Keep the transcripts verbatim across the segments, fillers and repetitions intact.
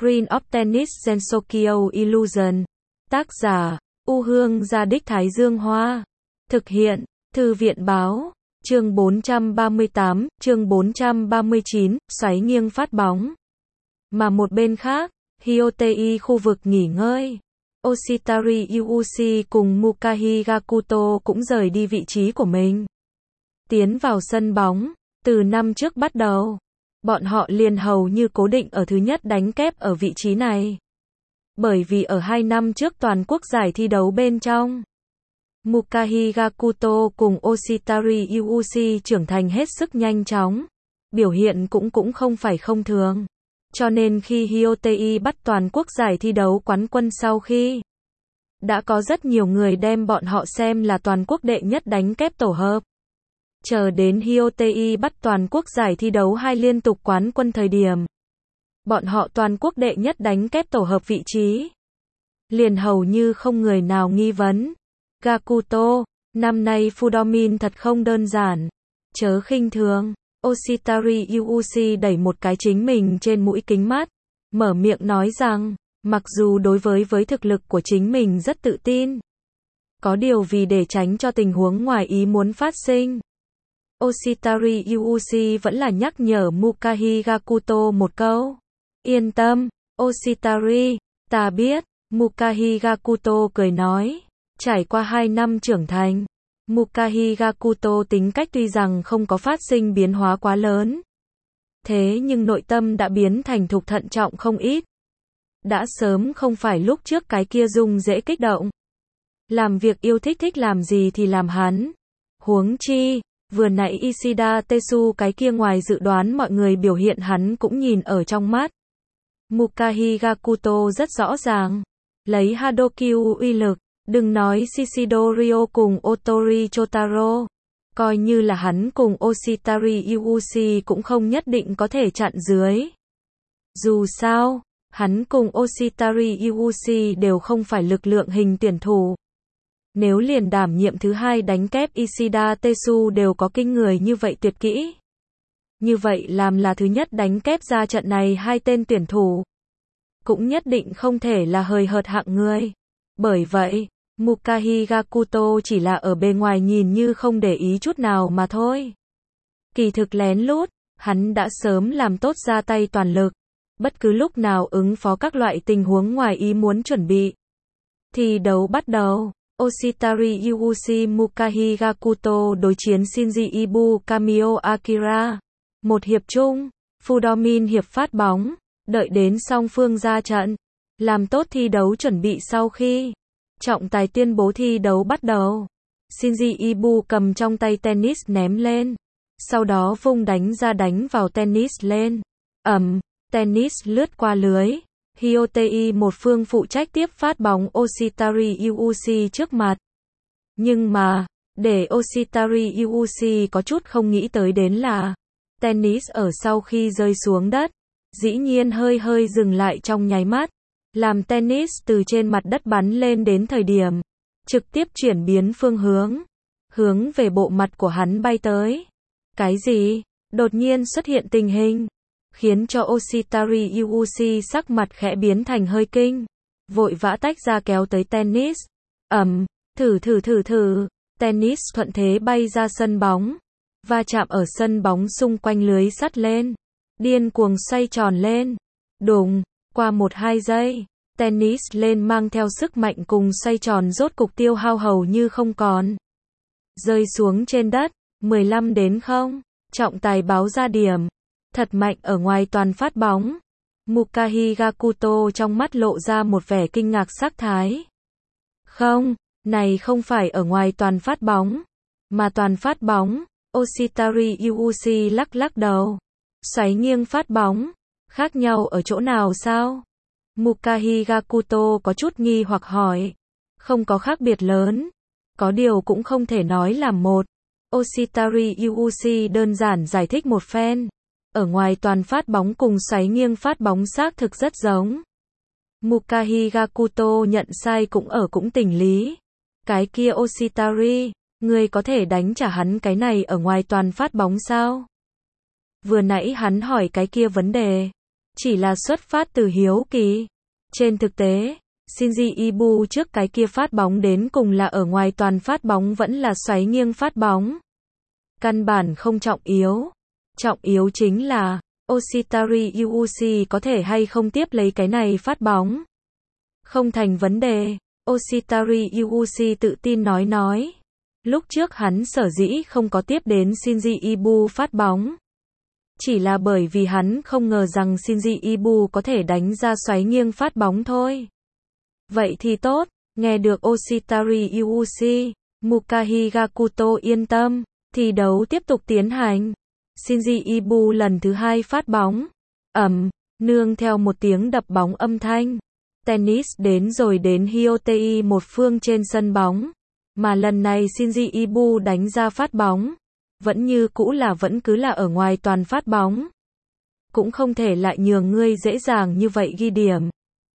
Green of Tennis Gensokyo Illusion. Tác giả, U Hương Gia Đích Thái Dương Hoa. Thực hiện, Thư viện Báo. Chương bốn trăm ba mươi tám, chương bốn trăm ba mươi chín, xoáy nghiêng phát bóng. Mà một bên khác, Hyotei khu vực nghỉ ngơi. Oshitari Yuuchi cùng Muka Higakuto cũng rời đi vị trí của mình. Tiến vào sân bóng, từ năm trước bắt đầu, bọn họ liền hầu như cố định ở thứ nhất đánh kép ở vị trí này. Bởi vì ở hai năm trước toàn quốc giải thi đấu bên trong, Muka Higakuto cùng Oshitari Yuuchi trưởng thành hết sức nhanh chóng, biểu hiện cũng cũng không phải không thường. Cho nên khi Hyotei bắt toàn quốc giải thi đấu quán quân sau khi, đã có rất nhiều người đem bọn họ xem là toàn quốc đệ nhất đánh kép tổ hợp. Chờ đến Hyotei bắt toàn quốc giải thi đấu hai liên tục quán quân thời điểm, bọn họ toàn quốc đệ nhất đánh kép tổ hợp vị trí, liền hầu như không người nào nghi vấn. Gakuto, năm nay Fudomin thật không đơn giản, chớ khinh thường. Oshitari Yuuchi đẩy một cái chính mình trên mũi kính mắt, mở miệng nói rằng, mặc dù đối với với thực lực của chính mình rất tự tin, có điều vì để tránh cho tình huống ngoài ý muốn phát sinh, Oshitari Yuuchi vẫn là nhắc nhở Muka Higakuto một câu. Yên tâm, Oshitari, ta biết. Muka Higakuto cười nói. Trải qua hai năm trưởng thành, Muka Higakuto tính cách tuy rằng không có phát sinh biến hóa quá lớn, thế nhưng nội tâm đã biến thành thục thận trọng không ít. Đã sớm không phải lúc trước cái kia Dung dễ kích động, làm việc yêu thích thích làm gì thì làm hắn. Huống chi, vừa nãy Ishida Tetsu cái kia ngoài dự đoán mọi người biểu hiện hắn cũng nhìn ở trong mắt. Muka Higakuto rất rõ ràng, lấy Hadokyu uy lực, đừng nói Shishido Ryo cùng Otori Chotaro, coi như là hắn cùng Oshitari Yuuchi cũng không nhất định có thể chặn dưới. Dù sao, hắn cùng Oshitari Yuuchi đều không phải lực lượng hình tuyển thủ. Nếu liền đảm nhiệm thứ hai đánh kép Ishida Tetsu đều có kinh người như vậy tuyệt kỹ, như vậy làm là thứ nhất đánh kép ra trận này hai tên tuyển thủ, cũng nhất định không thể là hời hợt hạng người. Bởi vậy, Muka Higakuto chỉ là ở bề ngoài nhìn như không để ý chút nào mà thôi. Kỳ thực lén lút, hắn đã sớm làm tốt ra tay toàn lực, bất cứ lúc nào ứng phó các loại tình huống ngoài ý muốn chuẩn bị. Thi đấu bắt đầu, Oshitari Yuuchi Muka Higakuto đối chiến Shinji Ibu Kamio Akira. Một hiệp chung, Fudomin hiệp phát bóng, đợi đến song phương ra trận, làm tốt thi đấu chuẩn bị sau khi trọng tài tuyên bố thi đấu bắt đầu. Shinji Ibu cầm trong tay tennis ném lên, sau đó vung đánh ra đánh vào tennis lên. Ầm, tennis lướt qua lưới. Hyotei một phương phụ trách tiếp phát bóng Oshitari Yuuchi trước mặt. Nhưng mà, để Oshitari Yuuchi có chút không nghĩ tới đến là, tennis ở sau khi rơi xuống đất, dĩ nhiên hơi hơi dừng lại trong nháy mắt, làm tennis từ trên mặt đất bắn lên đến thời điểm, trực tiếp chuyển biến phương hướng, hướng về bộ mặt của hắn bay tới. Cái gì? Đột nhiên xuất hiện tình hình, khiến cho Oshitari Yuuchi sắc mặt khẽ biến thành hơi kinh, vội vã tách ra kéo tới tennis. Ầm, thử thử thử thử, tennis thuận thế bay ra sân bóng, va chạm ở sân bóng xung quanh lưới sắt lên, điên cuồng xoay tròn lên. Đùng, qua một hai giây, tennis lên mang theo sức mạnh cùng xoay tròn rốt cục tiêu hao hầu như không còn. Rơi xuống trên đất, mười lăm đến không, trọng tài báo ra điểm. Thật mạnh ở ngoài toàn phát bóng. Muka Higakuto trong mắt lộ ra một vẻ kinh ngạc sắc thái. Không, này không phải ở ngoài toàn phát bóng, mà toàn phát bóng. Oshitari Yuuchi lắc lắc đầu. Xoáy nghiêng phát bóng, khác nhau ở chỗ nào sao? Muka Higakuto có chút nghi hoặc hỏi. Không có khác biệt lớn, có điều cũng không thể nói là một. Oshitari Yuuchi đơn giản giải thích một phen. Ở ngoài toàn phát bóng cùng xoáy nghiêng phát bóng xác thực rất giống. Muka Higakuto nhận sai cũng ở cũng tình lý. Cái kia Oshitari, ngươi có thể đánh trả hắn cái này ở ngoài toàn phát bóng sao? Vừa nãy hắn hỏi cái kia vấn đề, chỉ là xuất phát từ hiếu kỳ. Trên thực tế, Shinji Ibu trước cái kia phát bóng đến cùng là ở ngoài toàn phát bóng vẫn là xoáy nghiêng phát bóng. Căn bản không trọng yếu. Trọng yếu chính là, Oshitari Yuuchi có thể hay không tiếp lấy cái này phát bóng. Không thành vấn đề, Oshitari Yuuchi tự tin nói nói. Lúc trước hắn sở dĩ không có tiếp đến Shinji Ibu phát bóng. Chỉ là bởi vì hắn không ngờ rằng Shinji Ibu có thể đánh ra xoáy nghiêng phát bóng thôi. Vậy thì tốt, nghe được Oshitari Yuuchi, Mukahi Gakuto yên tâm, thi đấu tiếp tục tiến hành. Shinji Ibu lần thứ hai phát bóng. Ầm, nương theo một tiếng đập bóng âm thanh. Tennis đến rồi đến Hyotei một phương trên sân bóng. Mà lần này Shinji Ibu đánh ra phát bóng. Vẫn như cũ là vẫn cứ là ở ngoài toàn phát bóng. Cũng không thể lại nhường ngươi dễ dàng như vậy ghi điểm.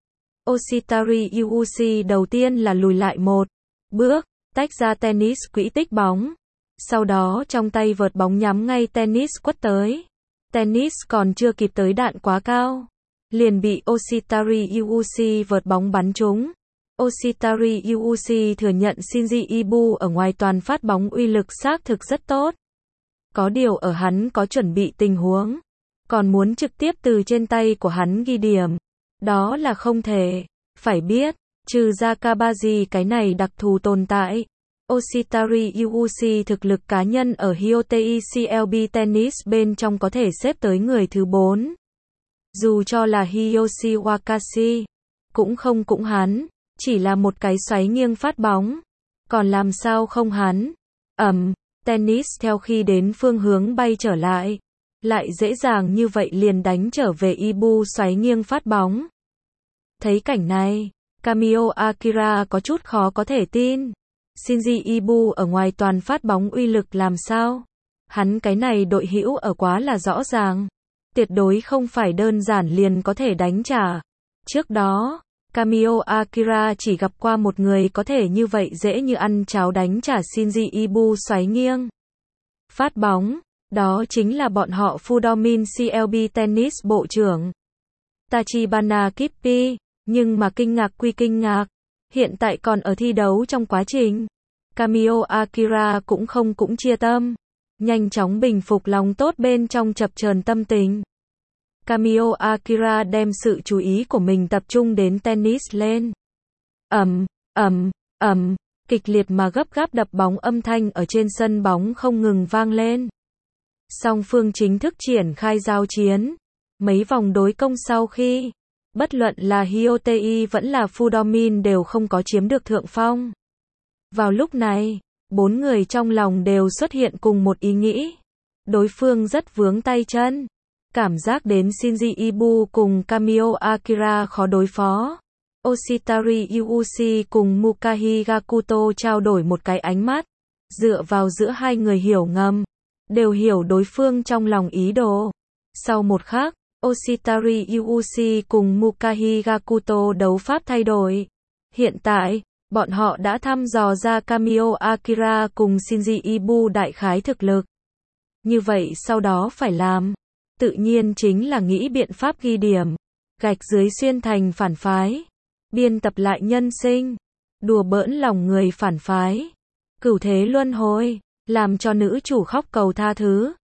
Oshitari Yuuchi đầu tiên là lùi lại một bước, tách ra tennis quỹ tích bóng. Sau đó trong tay vợt bóng nhắm ngay tennis quất tới. Tennis còn chưa kịp tới đạn quá cao. Liền bị Oshitari Yuuchi vợt bóng bắn trúng. Oshitari Yuuchi thừa nhận Shinji Ibu ở ngoài toàn phát bóng uy lực xác thực rất tốt. Có điều ở hắn có chuẩn bị tình huống. Còn muốn trực tiếp từ trên tay của hắn ghi điểm. Đó là không thể. Phải biết, trừ ra Kabaji cái này đặc thù tồn tại. Oshitari Yuuchi thực lực cá nhân ở Hyotei xê lờ bê Tennis bên trong có thể xếp tới người thứ bốn. Dù cho là Hiyoshi Wakashi, cũng không cũng hắn, chỉ là một cái xoáy nghiêng phát bóng. Còn làm sao không hắn? Ầm, tennis theo khi đến phương hướng bay trở lại. Lại dễ dàng như vậy liền đánh trở về Ibu xoáy nghiêng phát bóng. Thấy cảnh này, Kamio Akira có chút khó có thể tin. Shinji Ibu ở ngoài toàn phát bóng uy lực làm sao? Hắn cái này đội hữu ở quá là rõ ràng. Tuyệt đối không phải đơn giản liền có thể đánh trả. Trước đó, Kamio Akira chỉ gặp qua một người có thể như vậy dễ như ăn cháo đánh trả Shinji Ibu xoáy nghiêng. Phát bóng, đó chính là bọn họ Fudomin xê lờ bê Tennis bộ trưởng. Tachibana Kippi, nhưng mà kinh ngạc quy kinh ngạc. Hiện tại còn ở thi đấu trong quá trình. Kamio Akira cũng không cũng chia tâm. Nhanh chóng bình phục lòng tốt bên trong chập chờn tâm tình. Kamio Akira đem sự chú ý của mình tập trung đến tennis lên. Ầm, ầm, ầm, kịch liệt mà gấp gáp đập bóng âm thanh ở trên sân bóng không ngừng vang lên. Song phương chính thức triển khai giao chiến. Mấy vòng đối công sau khi, bất luận là Hyotei vẫn là Fudomin đều không có chiếm được thượng phong. Vào lúc này, bốn người trong lòng đều xuất hiện cùng một ý nghĩ. Đối phương rất vướng tay chân. Cảm giác đến Shinji Ibu cùng Kamio Akira khó đối phó. Oshitari Yuuchi cùng Mukahi Gakuto trao đổi một cái ánh mắt. Dựa vào giữa hai người hiểu ngầm. Đều hiểu đối phương trong lòng ý đồ. Sau một khắc, Oshitari Yuuchi cùng Mukahi Gakuto đấu pháp thay đổi. Hiện tại, bọn họ đã thăm dò ra Kamio Akira cùng Shinji Ibu đại khái thực lực. Như vậy sau đó phải làm, tự nhiên chính là nghĩ biện pháp ghi điểm. Gạch dưới xuyên thành phản phái. Biên tập lại nhân sinh. Đùa bỡn lòng người phản phái. Cửu thế luân hồi. Làm cho nữ chủ khóc cầu tha thứ.